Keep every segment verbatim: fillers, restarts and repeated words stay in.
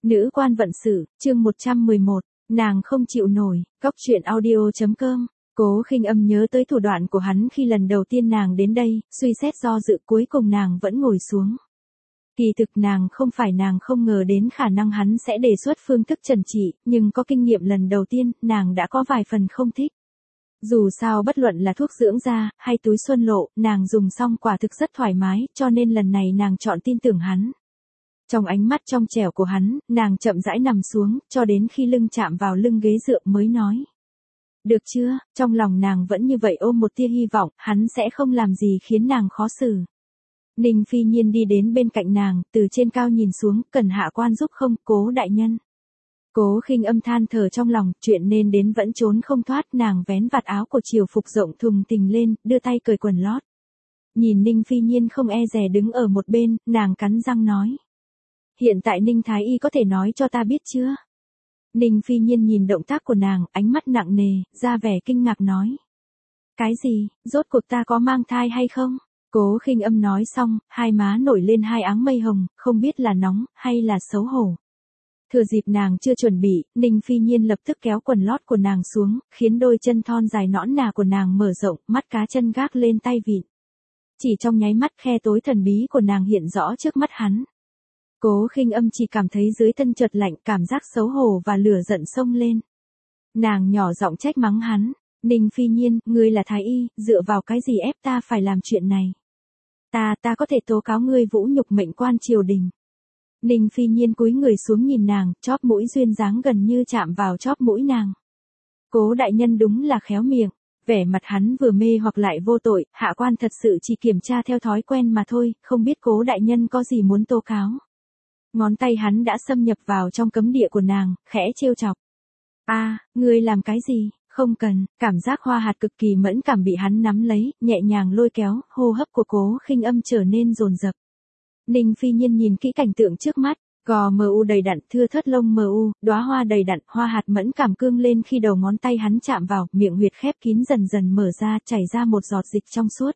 Nữ quan vận sự, chương một trăm mười một, nàng không chịu nổi, Cóc truyện audio chấm com. Cố Khinh Âm nhớ tới thủ đoạn của hắn khi lần đầu tiên nàng đến đây, suy xét do dự cuối cùng nàng vẫn ngồi xuống. Kỳ thực nàng không phải nàng không ngờ đến khả năng hắn sẽ đề xuất phương thức trần trị, nhưng có kinh nghiệm lần đầu tiên, nàng đã có vài phần không thích. Dù sao bất luận là thuốc dưỡng da, hay túi xuân lộ, nàng dùng xong quả thực rất thoải mái, cho nên lần này nàng chọn tin tưởng hắn. Trong ánh mắt trong trẻo của hắn, nàng chậm rãi nằm xuống, cho đến khi lưng chạm vào lưng ghế dựa mới nói. Được chưa, trong lòng nàng vẫn như vậy ôm một tia hy vọng, hắn sẽ không làm gì khiến nàng khó xử. Ninh Phi Nhiên đi đến bên cạnh nàng, từ trên cao nhìn xuống, cần hạ quan giúp không, Cố đại nhân. Cố Khinh Âm than thở trong lòng, chuyện nên đến vẫn trốn không thoát, nàng vén vạt áo của triều phục rộng thùng tình lên, đưa tay cởi quần lót. Nhìn Ninh Phi Nhiên không e dè đứng ở một bên, nàng cắn răng nói. Hiện tại Ninh Thái Y có thể nói cho ta biết chưa? Ninh Phi Nhiên nhìn động tác của nàng, ánh mắt nặng nề, ra vẻ kinh ngạc nói. Cái gì, rốt cuộc ta có mang thai hay không? Cố Khinh Âm nói xong, hai má nổi lên hai áng mây hồng, không biết là nóng, hay là xấu hổ. Thừa dịp nàng chưa chuẩn bị, Ninh Phi Nhiên lập tức kéo quần lót của nàng xuống, khiến đôi chân thon dài nõn nà của nàng mở rộng, mắt cá chân gác lên tay vịn. Chỉ trong nháy mắt khe tối thần bí của nàng hiện rõ trước mắt hắn. Cố Khinh Âm chỉ cảm thấy dưới thân chợt lạnh, cảm giác xấu hổ và lửa giận xông lên. Nàng nhỏ giọng trách mắng hắn, Ninh Phi Nhiên, ngươi là thái y, dựa vào cái gì ép ta phải làm chuyện này? Ta, ta có thể tố cáo ngươi vũ nhục mệnh quan triều đình. Ninh Phi Nhiên cúi người xuống nhìn nàng, chóp mũi duyên dáng gần như chạm vào chóp mũi nàng. Cố đại nhân đúng là khéo miệng, vẻ mặt hắn vừa mê hoặc lại vô tội, hạ quan thật sự chỉ kiểm tra theo thói quen mà thôi, không biết Cố đại nhân có gì muốn tố cáo. Ngón tay hắn đã xâm nhập vào trong cấm địa của nàng, khẽ trêu chọc. A, à, ngươi làm cái gì? Không cần, cảm giác hoa hạt cực kỳ mẫn cảm bị hắn nắm lấy, nhẹ nhàng lôi kéo, hô hấp của Cố Khinh Âm trở nên dồn dập. Ninh Phi Nhiên nhìn kỹ cảnh tượng trước mắt, gò mờ u đầy đặn, thưa thớt lông mờ u, đóa hoa đầy đặn, hoa hạt mẫn cảm cương lên khi đầu ngón tay hắn chạm vào, miệng huyệt khép kín dần dần mở ra, chảy ra một giọt dịch trong suốt.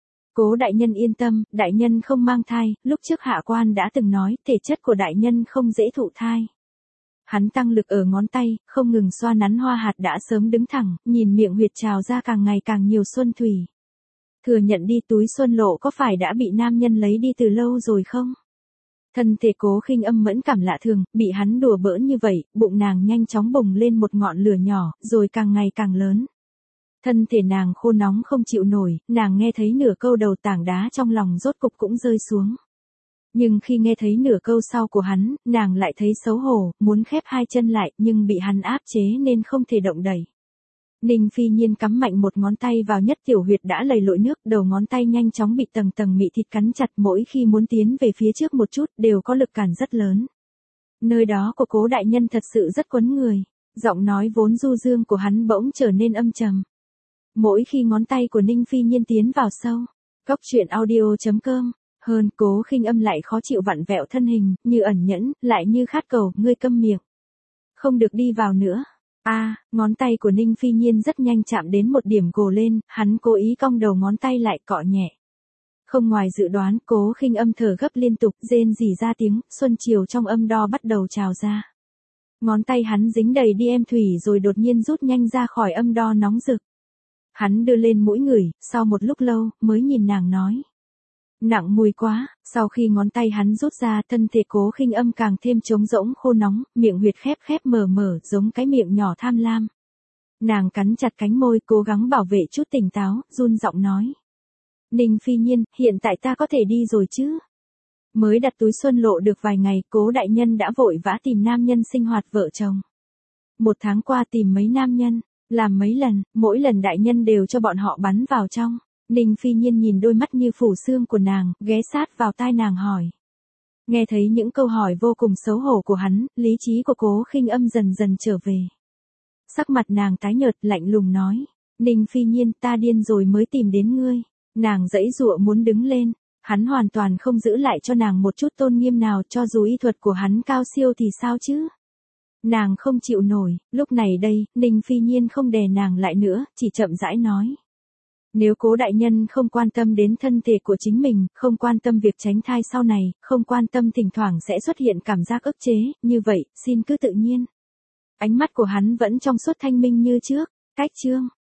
Cố đại nhân yên tâm, đại nhân không mang thai, lúc trước hạ quan đã từng nói, thể chất của đại nhân không dễ thụ thai. Hắn tăng lực ở ngón tay, không ngừng xoa nắn hoa hạt đã sớm đứng thẳng, nhìn miệng huyệt trào ra càng ngày càng nhiều xuân thủy. Thừa nhận đi, túi xuân lộ có phải đã bị nam nhân lấy đi từ lâu rồi không? Thân thể Cố Khinh Âm mẫn cảm lạ thường, bị hắn đùa bỡn như vậy, bụng nàng nhanh chóng bùng lên một ngọn lửa nhỏ, rồi càng ngày càng lớn. Thân thể nàng khô nóng không chịu nổi, nàng nghe thấy nửa câu đầu tảng đá trong lòng rốt cục cũng rơi xuống. Nhưng khi nghe thấy nửa câu sau của hắn, nàng lại thấy xấu hổ, muốn khép hai chân lại, nhưng bị hắn áp chế nên không thể động đẩy. Ninh Phi Nhiên cắm mạnh một ngón tay vào nhất tiểu huyệt đã lầy lội nước, đầu ngón tay nhanh chóng bị tầng tầng mị thịt cắn chặt, mỗi khi muốn tiến về phía trước một chút, đều có lực cản rất lớn. Nơi đó của Cố đại nhân thật sự rất quấn người, giọng nói vốn du dương của hắn bỗng trở nên âm trầm. Mỗi khi ngón tay của Ninh Phi Nhiên tiến vào sâu, Cóc truyện audio chấm com, hơn Cố Khinh Âm lại khó chịu vặn vẹo thân hình, như ẩn nhẫn, lại như khát cầu, ngươi câm miệng. Không được đi vào nữa. A, à, ngón tay của Ninh Phi Nhiên rất nhanh chạm đến một điểm gồ lên, hắn cố ý cong đầu ngón tay lại cọ nhẹ. Không ngoài dự đoán, Cố Khinh Âm thở gấp liên tục, rên rỉ ra tiếng, xuân chiều trong âm đo bắt đầu trào ra. Ngón tay hắn dính đầy đi em thủy rồi đột nhiên rút nhanh ra khỏi âm đo nóng rực. Hắn đưa lên mũi ngửi, sau một lúc lâu, mới nhìn nàng nói. Nặng mùi quá, sau khi ngón tay hắn rút ra, thân thể Cố Khinh Âm càng thêm trống rỗng khô nóng, miệng huyệt khép khép mở mở, giống cái miệng nhỏ tham lam. Nàng cắn chặt cánh môi, cố gắng bảo vệ chút tỉnh táo, run giọng nói. Ninh Phi Nhiên, hiện tại ta có thể đi rồi chứ? Mới đặt túi xuân lộ được vài ngày, Cố đại nhân đã vội vã tìm nam nhân sinh hoạt vợ chồng. Một tháng qua tìm mấy nam nhân, làm mấy lần, mỗi lần đại nhân đều cho bọn họ bắn vào trong. Ninh Phi Nhiên nhìn đôi mắt như phủ xương của nàng, ghé sát vào tai nàng hỏi. Nghe thấy những câu hỏi vô cùng xấu hổ của hắn, lý trí của Cố Khinh Âm dần dần trở về. Sắc mặt nàng tái nhợt, lạnh lùng nói. Ninh Phi Nhiên, ta điên rồi mới tìm đến ngươi. Nàng giãy giụa muốn đứng lên. Hắn hoàn toàn không giữ lại cho nàng một chút tôn nghiêm nào, cho dù y thuật của hắn cao siêu thì sao chứ? Nàng không chịu nổi, lúc này đây, Ninh Phi Nhiên không đè nàng lại nữa, chỉ chậm rãi nói. Nếu Cố đại nhân không quan tâm đến thân thể của chính mình, không quan tâm việc tránh thai sau này, không quan tâm thỉnh thoảng sẽ xuất hiện cảm giác ức chế, như vậy, xin cứ tự nhiên. Ánh mắt của hắn vẫn trong suốt thanh minh như trước. Cách chương